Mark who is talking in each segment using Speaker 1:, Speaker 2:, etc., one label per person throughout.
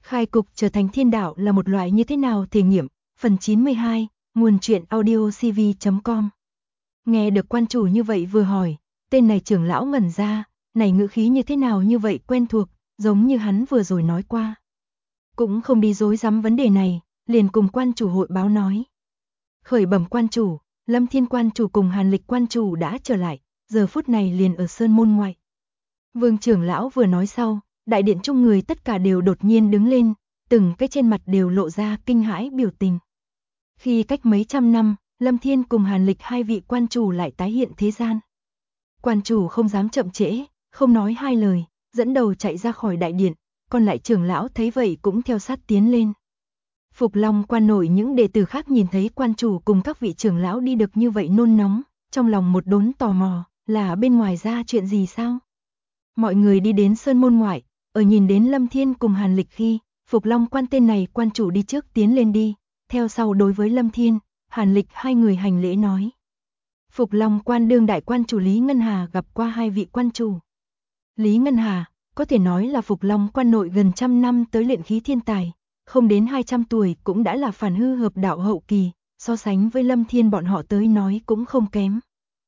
Speaker 1: Khai cục trở thành thiên đạo là một loại như thế nào thể nghiệm, phần 92, nguồn truyện audio cv.com. Nghe được quan chủ như vậy vừa hỏi, tên này trưởng lão ngẩn ra, này ngữ khí như thế nào như vậy quen thuộc, giống như hắn vừa rồi nói qua. Cũng không đi dối rắm vấn đề này, liền cùng quan chủ hội báo nói. Khởi bẩm quan chủ, Lâm Thiên quan chủ cùng Hàn Lịch quan chủ đã trở lại, giờ phút này liền ở sơn môn ngoại. Vương trưởng lão vừa nói sau, đại điện chung người tất cả đều đột nhiên đứng lên, từng cái trên mặt đều lộ ra kinh hãi biểu tình. Khi cách mấy trăm năm, Lâm Thiên cùng Hàn Lịch hai vị quan chủ lại tái hiện thế gian. Quan chủ không dám chậm trễ, không nói hai lời, dẫn đầu chạy ra khỏi đại điện, còn lại trưởng lão thấy vậy cũng theo sát tiến lên. Phục Long quan nội những đệ tử khác nhìn thấy quan chủ cùng các vị trưởng lão đi được như vậy nôn nóng, trong lòng một đốn tò mò, là bên ngoài ra chuyện gì sao? Mọi người đi đến sơn môn ngoại, ở nhìn đến Lâm Thiên cùng Hàn Lịch khi, Phục Long quan tên này quan chủ đi trước tiến lên đi, theo sau đối với Lâm Thiên, Hàn Lịch hai người hành lễ nói. Phục Long quan đương đại quan chủ Lý Ngân Hà gặp qua hai vị quan chủ. Lý Ngân Hà, có thể nói là Phục Long quan nội gần trăm năm tới luyện khí thiên tài, không đến 200 tuổi cũng đã là phản hư hợp đạo hậu kỳ, so sánh với Lâm Thiên bọn họ tới nói cũng không kém.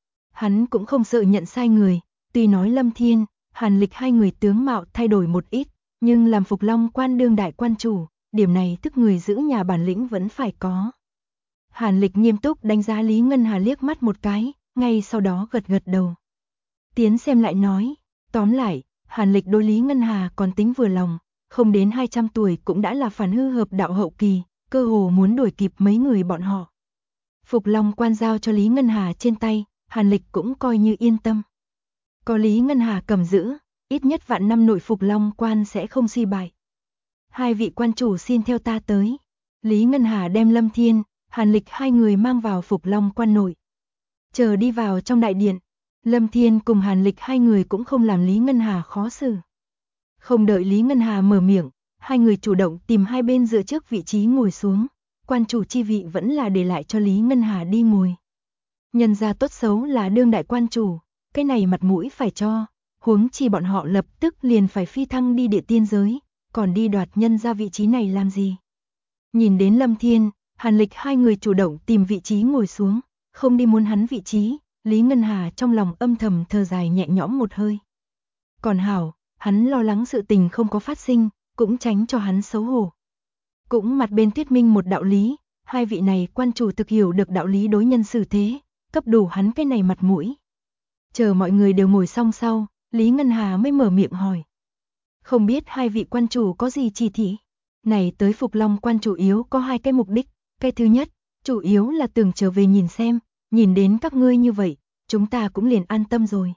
Speaker 1: Hắn cũng không sợ nhận sai người, tuy nói Lâm Thiên, Hàn Lịch hai người tướng mạo thay đổi một ít, nhưng làm Phục Long quan đương đại quan chủ, điểm này tức người giữ nhà bản lĩnh vẫn phải có. Hàn Lịch nghiêm túc đánh giá Lý Ngân Hà liếc mắt một cái, ngay sau đó gật gật đầu. Tiến xem lại nói, tóm lại, Hàn Lịch đối Lý Ngân Hà còn tính vừa lòng, không đến 200 tuổi cũng đã là phản hư hợp đạo hậu kỳ, cơ hồ muốn đuổi kịp mấy người bọn họ. Phục Long quan giao cho Lý Ngân Hà trên tay, Hàn Lịch cũng coi như yên tâm. Có Lý Ngân Hà cầm giữ, ít nhất vạn năm nội Phục Long quan sẽ không suy bại. Hai vị quan chủ xin theo ta tới. Lý Ngân Hà đem Lâm Thiên, Hàn Lịch hai người mang vào Phục Long quan nội. Chờ đi vào trong đại điện, Lâm Thiên cùng Hàn Lịch hai người cũng không làm Lý Ngân Hà khó xử. Không đợi Lý Ngân Hà mở miệng, hai người chủ động tìm hai bên dựa trước vị trí ngồi xuống, quan chủ chi vị vẫn là để lại cho Lý Ngân Hà đi ngồi. Nhân ra tốt xấu là đương đại quan chủ, cái này mặt mũi phải cho, huống chi bọn họ lập tức liền phải phi thăng đi địa tiên giới, còn đi đoạt nhân ra vị trí này làm gì. Nhìn đến Lâm Thiên, Hàn Lịch hai người chủ động tìm vị trí ngồi xuống, không đi muốn hắn vị trí, Lý Ngân Hà trong lòng âm thầm thở dài nhẹ nhõm một hơi. Còn hảo, hắn lo lắng sự tình không có phát sinh, cũng tránh cho hắn xấu hổ. Cũng mặt bên thuyết minh một đạo lý, hai vị này quan chủ thực hiểu được đạo lý đối nhân xử thế, cấp đủ hắn cái này mặt mũi. Chờ mọi người đều ngồi xong sau, Lý Ngân Hà mới mở miệng hỏi. Không biết hai vị quan chủ có gì chỉ thị? Này tới Phục Long quan chủ yếu có hai cái mục đích, cái thứ nhất, chủ yếu là tưởng trở về nhìn xem, nhìn đến các ngươi như vậy, chúng ta cũng liền an tâm rồi.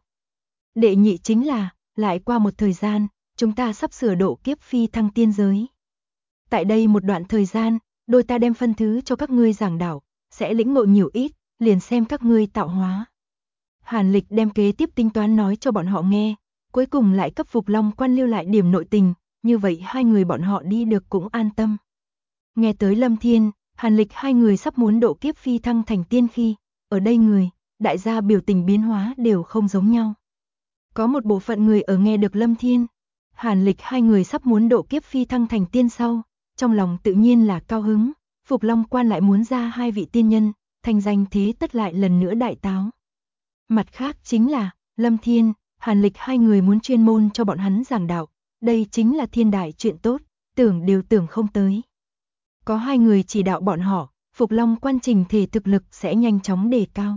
Speaker 1: Đệ nhị chính là, lại qua một thời gian, chúng ta sắp sửa độ kiếp phi thăng tiên giới. Tại đây một đoạn thời gian, đôi ta đem phân thứ cho các ngươi giảng đạo, sẽ lĩnh ngộ nhiều ít, liền xem các ngươi tạo hóa. Hàn Lịch đem kế tiếp tính toán nói cho bọn họ nghe, cuối cùng lại cấp Phục Long quan lưu lại điểm nội tình, như vậy hai người bọn họ đi được cũng an tâm. Nghe tới Lâm Thiên, Hàn Lịch hai người sắp muốn độ kiếp phi thăng thành tiên khi, ở đây người, đại gia biểu tình biến hóa đều không giống nhau. Có một bộ phận người ở nghe được Lâm Thiên, Hàn Lịch hai người sắp muốn độ kiếp phi thăng thành tiên sau, trong lòng tự nhiên là cao hứng, Phục Long quan lại muốn ra hai vị tiên nhân, thành danh thế tất lại lần nữa đại táo. Mặt khác chính là, Lâm Thiên, Hàn Lịch hai người muốn chuyên môn cho bọn hắn giảng đạo, đây chính là thiên đại chuyện tốt, tưởng đều tưởng không tới. Có hai người chỉ đạo bọn họ, Phục Long quan trình thể thực lực sẽ nhanh chóng đề cao.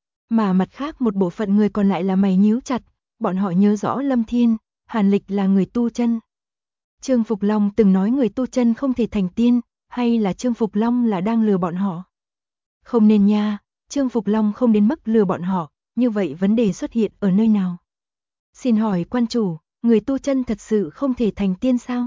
Speaker 1: Mà mặt khác một bộ phận người còn lại là mày nhíu chặt, bọn họ nhớ rõ Lâm Thiên, Hàn Lịch là người tu chân. Trương Phục Long từng nói người tu chân không thể thành tiên, hay là Trương Phục Long là đang lừa bọn họ? Không nên nha, Trương Phục Long không đến mức lừa bọn họ, như vậy vấn đề xuất hiện ở nơi nào? Xin hỏi quan chủ, người tu chân thật sự không thể thành tiên sao?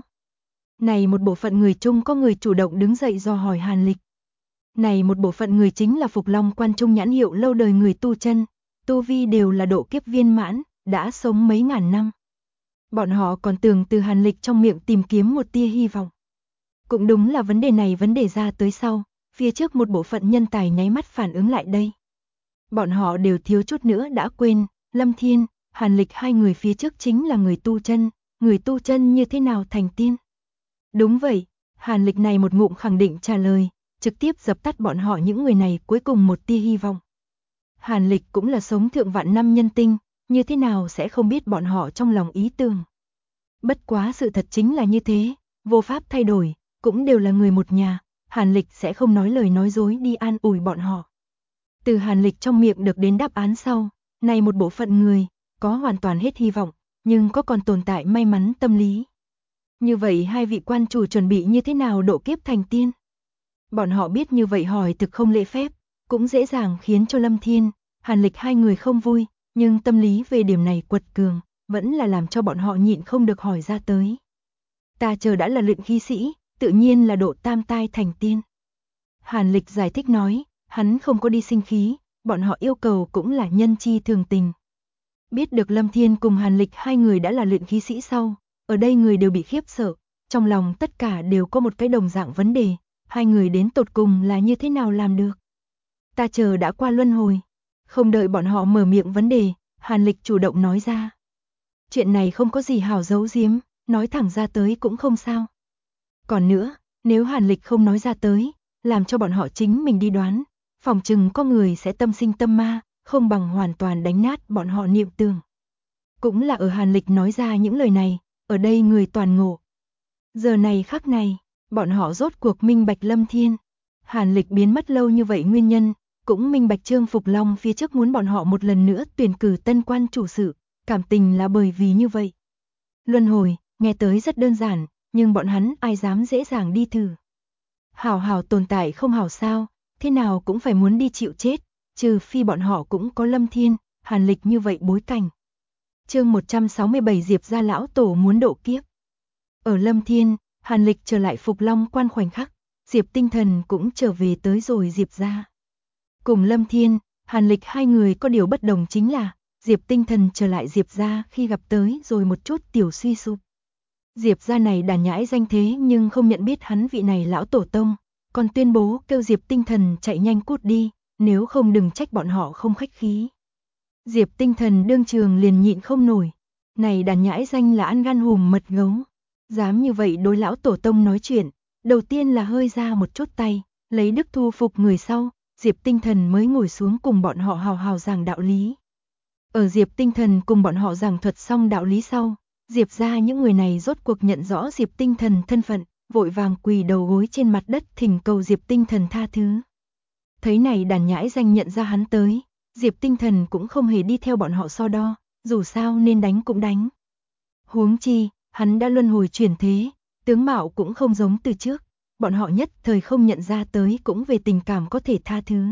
Speaker 1: Này một bộ phận người chung có người chủ động đứng dậy do hỏi Hàn Lịch. Này một bộ phận người chính là Phục Long quan trung nhãn hiệu lâu đời người tu chân, tu vi đều là độ kiếp viên mãn, đã sống mấy ngàn năm. Bọn họ còn tưởng từ Hàn Lịch trong miệng tìm kiếm một tia hy vọng. Cũng đúng là vấn đề ra tới sau, phía trước một bộ phận nhân tài nháy mắt phản ứng lại đây. Bọn họ đều thiếu chút nữa đã quên, Lâm Thiên, Hàn Lịch hai người phía trước chính là người tu chân như thế nào thành tiên. Đúng vậy, Hàn Lịch này một ngụm khẳng định trả lời, trực tiếp dập tắt bọn họ những người này cuối cùng một tia hy vọng. Hàn Lịch cũng là sống thượng vạn năm nhân tinh, như thế nào sẽ không biết bọn họ trong lòng ý tưởng. Bất quá sự thật chính là như thế, vô pháp thay đổi, cũng đều là người một nhà, Hàn Lịch sẽ không nói lời nói dối đi an ủi bọn họ. Từ Hàn Lịch trong miệng được đến đáp án sau, này một bộ phận người, có hoàn toàn hết hy vọng, nhưng có còn tồn tại may mắn tâm lý. Như vậy hai vị quan chủ chuẩn bị như thế nào độ kiếp thành tiên? Bọn họ biết như vậy hỏi thực không lễ phép, cũng dễ dàng khiến cho Lâm Thiên, Hàn Lịch hai người không vui, nhưng tâm lý về điểm này quật cường, vẫn là làm cho bọn họ nhịn không được hỏi ra tới. Ta chờ đã là luyện khí sĩ, tự nhiên là độ tam tai thành tiên. Hàn Lịch giải thích nói, hắn không có đi sinh khí, bọn họ yêu cầu cũng là nhân chi thường tình. Biết được Lâm Thiên cùng Hàn Lịch hai người đã là luyện khí sĩ sau, ở đây người đều bị khiếp sợ, trong lòng tất cả đều có một cái đồng dạng vấn đề, hai người đến tột cùng là như thế nào làm được. Ta chờ đã qua luân hồi, không đợi bọn họ mở miệng vấn đề, Hàn Lịch chủ động nói ra. Chuyện này không có gì hảo giấu giếm, nói thẳng ra tới cũng không sao. Còn nữa, nếu Hàn Lịch không nói ra tới, làm cho bọn họ chính mình đi đoán, phòng chừng có người sẽ tâm sinh tâm ma, không bằng hoàn toàn đánh nát bọn họ niệm tưởng. Cũng là ở Hàn Lịch nói ra những lời này, ở đây người toàn ngộ. Giờ này khắc này, bọn họ rốt cuộc minh bạch Lâm Thiên. Hàn Lịch biến mất lâu như vậy nguyên nhân, cũng minh bạch Trương Phục Long phía trước muốn bọn họ một lần nữa tuyển cử tân quan chủ sự, cảm tình là bởi vì như vậy. Luân hồi, nghe tới rất đơn giản, nhưng bọn hắn ai dám dễ dàng đi thử. Hảo hảo tồn tại không hảo sao, thế nào cũng phải muốn đi chịu chết, trừ phi bọn họ cũng có Lâm Thiên, Hàn Lịch như vậy bối cảnh. Chương 167 Diệp gia lão tổ muốn độ kiếp. Ở Lâm Thiên, Hàn Lịch trở lại Phục Long quan khoảnh khắc, Diệp Tinh Thần cũng trở về tới rồi Diệp gia. Cùng Lâm Thiên, Hàn Lịch hai người có điều bất đồng chính là, Diệp Tinh Thần trở lại Diệp gia khi gặp tới rồi một chút tiểu suy sụp. Diệp gia này đàn nhãi danh thế nhưng không nhận biết hắn vị này lão tổ tông, còn tuyên bố kêu Diệp Tinh Thần chạy nhanh cút đi, nếu không đừng trách bọn họ không khách khí. Diệp Tinh Thần đương trường liền nhịn không nổi, này đàn nhãi danh là ăn gan hùm mật gấu, dám như vậy đối lão tổ tông nói chuyện, đầu tiên là hơi ra một chút tay, lấy đức thu phục người sau, Diệp Tinh Thần mới ngồi xuống cùng bọn họ hào hào giảng đạo lý. Ở Diệp Tinh Thần cùng bọn họ giảng thuật xong đạo lý sau, Diệp gia những người này rốt cuộc nhận rõ Diệp Tinh Thần thân phận, vội vàng quỳ đầu gối trên mặt đất thỉnh cầu Diệp Tinh Thần tha thứ. Thấy này đàn nhãi danh nhận ra hắn tới, Diệp Tinh Thần cũng không hề đi theo bọn họ so đo, dù sao nên đánh cũng đánh. Huống chi, hắn đã luân hồi chuyển thế, tướng mạo cũng không giống từ trước, bọn họ nhất thời không nhận ra tới cũng về tình cảm có thể tha thứ.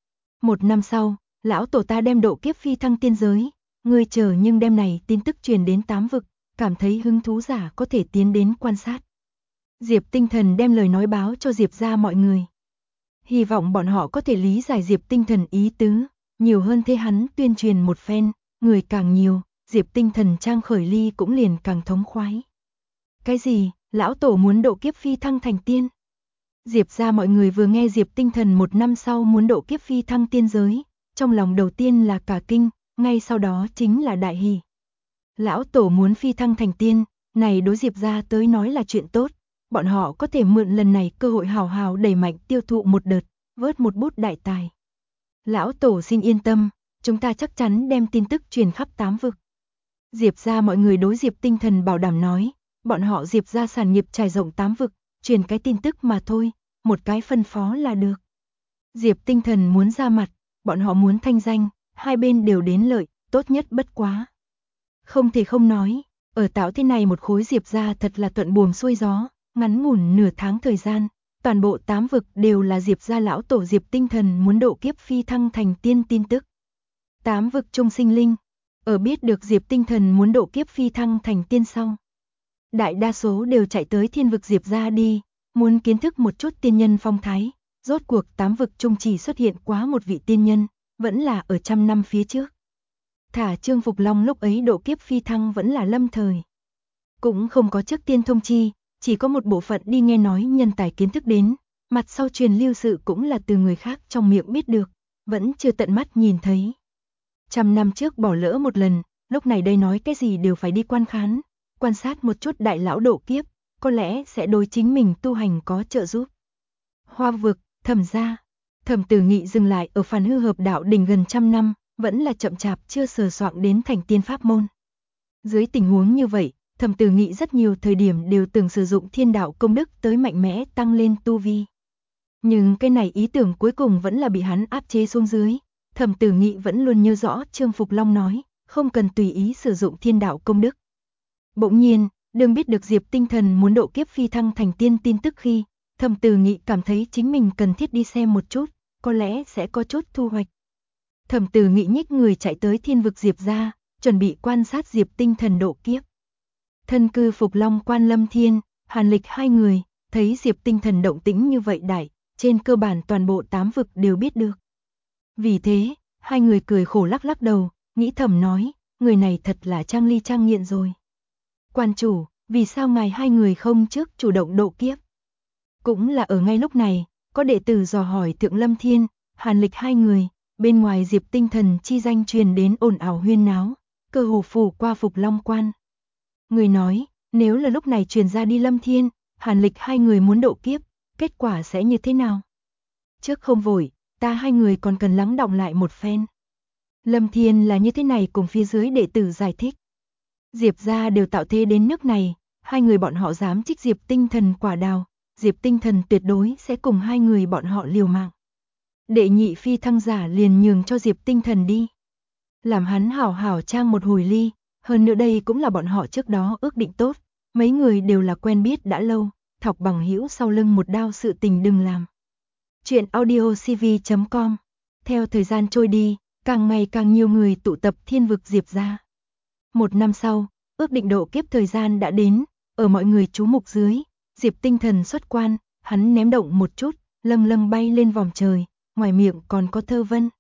Speaker 1: Một năm sau, lão tổ ta đem độ kiếp phi thăng tiên giới, ngươi chờ nhưng đêm này tin tức truyền đến 8 vực, cảm thấy hứng thú giả có thể tiến đến quan sát. Diệp Tinh Thần đem lời nói báo cho Diệp gia mọi người. Hy vọng bọn họ có thể lý giải Diệp Tinh Thần ý tứ, nhiều hơn thế hắn tuyên truyền một phen, người càng nhiều, Diệp Tinh Thần trang khởi ly cũng liền càng thống khoái. Cái gì, lão tổ muốn độ kiếp phi thăng thành tiên? Diệp gia mọi người vừa nghe Diệp Tinh Thần một năm sau muốn độ kiếp phi thăng tiên giới, trong lòng đầu tiên là cả kinh, ngay sau đó chính là đại hỉ. Lão tổ muốn phi thăng thành tiên, này đối Diệp gia tới nói là chuyện tốt, bọn họ có thể mượn lần này cơ hội hào hào đẩy mạnh tiêu thụ một đợt, vớt một bút đại tài. Lão tổ xin yên tâm, chúng ta chắc chắn đem tin tức truyền khắp 8 vực. Diệp gia mọi người đối Diệp Tinh Thần bảo đảm nói, bọn họ Diệp gia sản nghiệp trải rộng 8 vực, truyền cái tin tức mà thôi, một cái phân phó là được. Diệp Tinh Thần muốn ra mặt, bọn họ muốn thanh danh, hai bên đều đến lợi, tốt nhất bất quá. Không thể không nói, ở tạo thế này một khối Diệp gia thật là thuận buồm xuôi gió, ngắn ngủn nửa tháng thời gian, toàn bộ 8 vực đều là Diệp gia lão tổ Diệp Tinh Thần muốn độ kiếp phi thăng thành tiên tin tức. 8 vực trung sinh linh, ở biết được Diệp Tinh Thần muốn độ kiếp phi thăng thành tiên sau, đại đa số đều chạy tới thiên vực Diệp gia đi, muốn kiến thức một chút tiên nhân phong thái, rốt cuộc 8 vực trung chỉ xuất hiện quá một vị tiên nhân, vẫn là ở 100 năm phía trước. Thả Trương Phục Long lúc ấy độ kiếp phi thăng vẫn là lâm thời. Cũng không có trước tiên thông chi, chỉ có một bộ phận đi nghe nói nhân tài kiến thức đến, mặt sau truyền lưu sự cũng là từ người khác trong miệng biết được, vẫn chưa tận mắt nhìn thấy. 100 năm trước bỏ lỡ một lần, lúc này đây nói cái gì đều phải đi quan khán, quan sát một chút đại lão độ kiếp, có lẽ sẽ đối chính mình tu hành có trợ giúp. Hoa vực, Thẩm gia. Thẩm Tử Nghị dừng lại ở Phản Hư Hợp Đạo Đỉnh gần trăm năm, vẫn là chậm chạp chưa sờ soạng đến thành tiên pháp môn. Dưới tình huống như vậy, Thẩm Tử Nghị rất nhiều thời điểm đều từng sử dụng thiên đạo công đức tới mạnh mẽ tăng lên tu vi. Nhưng cái này ý tưởng cuối cùng vẫn là bị hắn áp chế xuống dưới. Thẩm Tử Nghị vẫn luôn nhớ rõ Trương Phục Long nói, không cần tùy ý sử dụng thiên đạo công đức. Bỗng nhiên, đương biết được Diệp Tinh Thần muốn độ kiếp phi thăng thành tiên tin tức khi, Thẩm Tử Nghị cảm thấy chính mình cần thiết đi xem một chút, có lẽ sẽ có chút thu hoạch. Thẩm Tử Nghị nhích người chạy tới Thiên vực Diệp gia, chuẩn bị quan sát Diệp Tinh Thần độ kiếp. Thân cư Phục Long Quan Lâm Thiên, Hàn Lịch hai người, thấy Diệp Tinh Thần động tĩnh như vậy đại, trên cơ bản toàn bộ 8 vực đều biết được. Vì thế, hai người cười khổ lắc lắc đầu, nghĩ thầm nói, người này thật là trang ly trang nghiện rồi. Quan chủ, vì sao ngài hai người không trước chủ động độ kiếp? Cũng là ở ngay lúc này, có đệ tử dò hỏi Thượng Lâm Thiên, Hàn Lịch hai người, bên ngoài Diệp Tinh Thần chi danh truyền đến ồn ào huyên náo, cơ hồ phủ qua Phục Long Quan. Người nói, nếu là lúc này truyền ra đi Lâm Thiên, Hàn Lịch hai người muốn độ kiếp, kết quả sẽ như thế nào? Trước không vội, ta hai người còn cần lắng đọng lại một phen. Lâm Thiên là như thế này cùng phía dưới đệ tử giải thích. Diệp gia đều tạo thế đến nước này, hai người bọn họ dám trích Diệp Tinh Thần quả đào, Diệp Tinh Thần tuyệt đối sẽ cùng hai người bọn họ liều mạng. Đệ nhị phi thăng giả liền nhường cho Diệp Tinh Thần đi. Làm hắn hảo hảo trang một hồi ly, hơn nữa đây cũng là bọn họ trước đó ước định tốt, mấy người đều là quen biết đã lâu, thọc bằng hữu sau lưng một đao sự tình đừng làm. Chuyện audiocv.com. Theo thời gian trôi đi, càng ngày càng nhiều người tụ tập Thiên vực Diệp gia. Một năm sau, ước định độ kiếp thời gian đã đến, ở mọi người chú mục dưới, Diệp Tinh Thần xuất quan, hắn ném động một chút, lâng lâng bay lên vòng trời, ngoài miệng còn có thơ vân.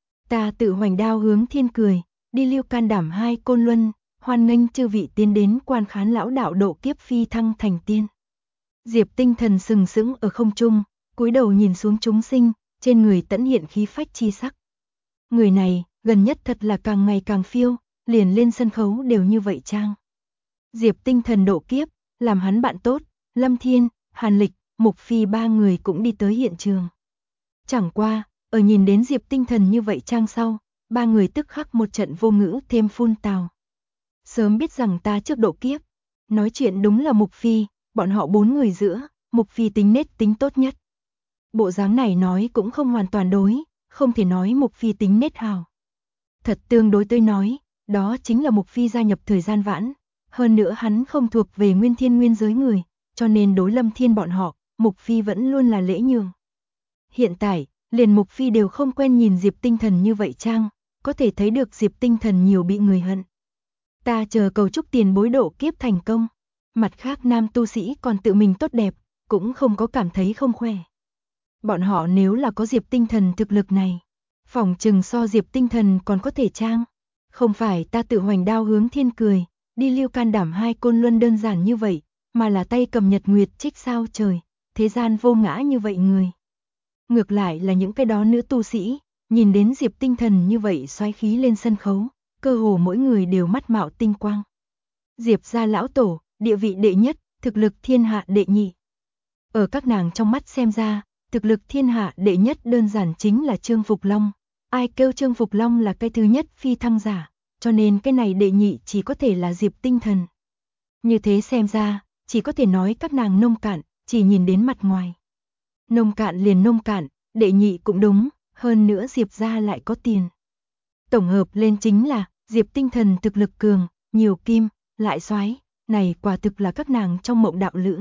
Speaker 1: Ta tự hoành đao hướng thiên cười, đi lưu can đảm hai côn luân, hoan nghênh chư vị tiến đến quan khán lão đạo độ kiếp phi thăng thành tiên. Diệp Tinh Thần sừng sững ở không trung, cúi đầu nhìn xuống chúng sinh, trên người tẫn hiện khí phách chi sắc. Người này, gần nhất thật là càng ngày càng phiêu, liền lên sân khấu đều như vậy trang. Diệp Tinh Thần độ kiếp, làm hắn bạn tốt, Lâm Thiên, Hàn Lịch, Mục Phi ba người cũng đi tới hiện trường. Chẳng qua, ở nhìn đến Diệp Tinh Thần như vậy trang sau, ba người tức khắc một trận vô ngữ thêm phun tào. Sớm biết rằng ta trước độ kiếp, nói chuyện đúng là Mục Phi, bọn họ bốn người giữa, Mục Phi tính nết tính tốt nhất. Bộ dáng này nói cũng không hoàn toàn đối, không thể nói Mục Phi tính nết hào. Thật tương đối tôi nói, đó chính là Mục Phi gia nhập thời gian vãn, hơn nữa hắn không thuộc về nguyên thiên nguyên giới người, cho nên đối Lâm Thiên bọn họ, Mục Phi vẫn luôn là lễ nhường. Hiện tại, liền Mục Phi đều không quen nhìn Diệp Tinh Thần như vậy trang, có thể thấy được Diệp Tinh Thần nhiều bị người hận. Ta chờ cầu chúc tiền bối độ kiếp thành công. Mặt khác nam tu sĩ còn tự mình tốt đẹp, cũng không có cảm thấy không khỏe. Bọn họ nếu là có Diệp Tinh Thần thực lực này, phỏng chừng so Diệp Tinh Thần còn có thể trang. Không phải ta tự hoành đao hướng thiên cười, đi lưu can đảm hai côn luân đơn giản như vậy, mà là tay cầm nhật nguyệt trích sao trời, thế gian vô ngã như vậy người. Ngược lại là những cái đó nữ tu sĩ, nhìn đến Diệp Tinh Thần như vậy xoáy khí lên sân khấu, cơ hồ mỗi người đều mắt mạo tinh quang. Diệp gia lão tổ, địa vị đệ nhất, thực lực thiên hạ đệ nhị. Ở các nàng trong mắt xem ra, thực lực thiên hạ đệ nhất đơn giản chính là Trương Phục Long. Ai kêu Trương Phục Long là cái thứ nhất phi thăng giả, cho nên cái này đệ nhị chỉ có thể là Diệp Tinh Thần. Như thế xem ra, chỉ có thể nói các nàng nông cạn, chỉ nhìn đến mặt ngoài. Nông cạn liền nông cạn, đệ nhị cũng đúng, hơn nữa Diệp gia lại có tiền. Tổng hợp lên chính là, Diệp Tinh Thần thực lực cường, nhiều kim, lại soái, này quả thực là các nàng trong mộng đạo lữ.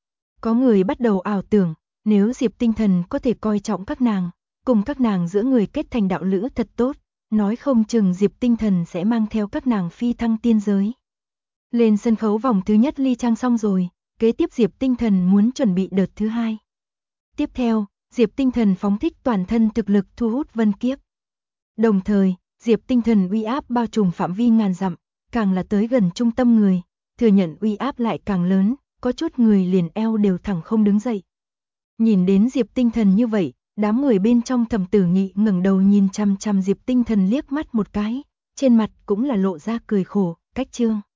Speaker 1: Có người bắt đầu ảo tưởng, nếu Diệp Tinh Thần có thể coi trọng các nàng, cùng các nàng giữa người kết thành đạo lữ thật tốt, nói không chừng Diệp Tinh Thần sẽ mang theo các nàng phi thăng tiên giới. Lên sân khấu vòng thứ nhất ly trang xong rồi, kế tiếp Diệp Tinh Thần muốn chuẩn bị đợt thứ hai. Tiếp theo, Diệp Tinh Thần phóng thích toàn thân thực lực thu hút vân kiếp. Đồng thời, Diệp Tinh Thần uy áp bao trùm phạm vi ngàn dặm, càng là tới gần trung tâm người, thừa nhận uy áp lại càng lớn, có chút người liền eo đều thẳng không đứng dậy. Nhìn đến Diệp Tinh Thần như vậy, đám người bên trong Thẩm Tử Nghị ngẩng đầu nhìn chăm chăm Diệp Tinh Thần liếc mắt một cái, trên mặt cũng là lộ ra cười khổ, cách trương.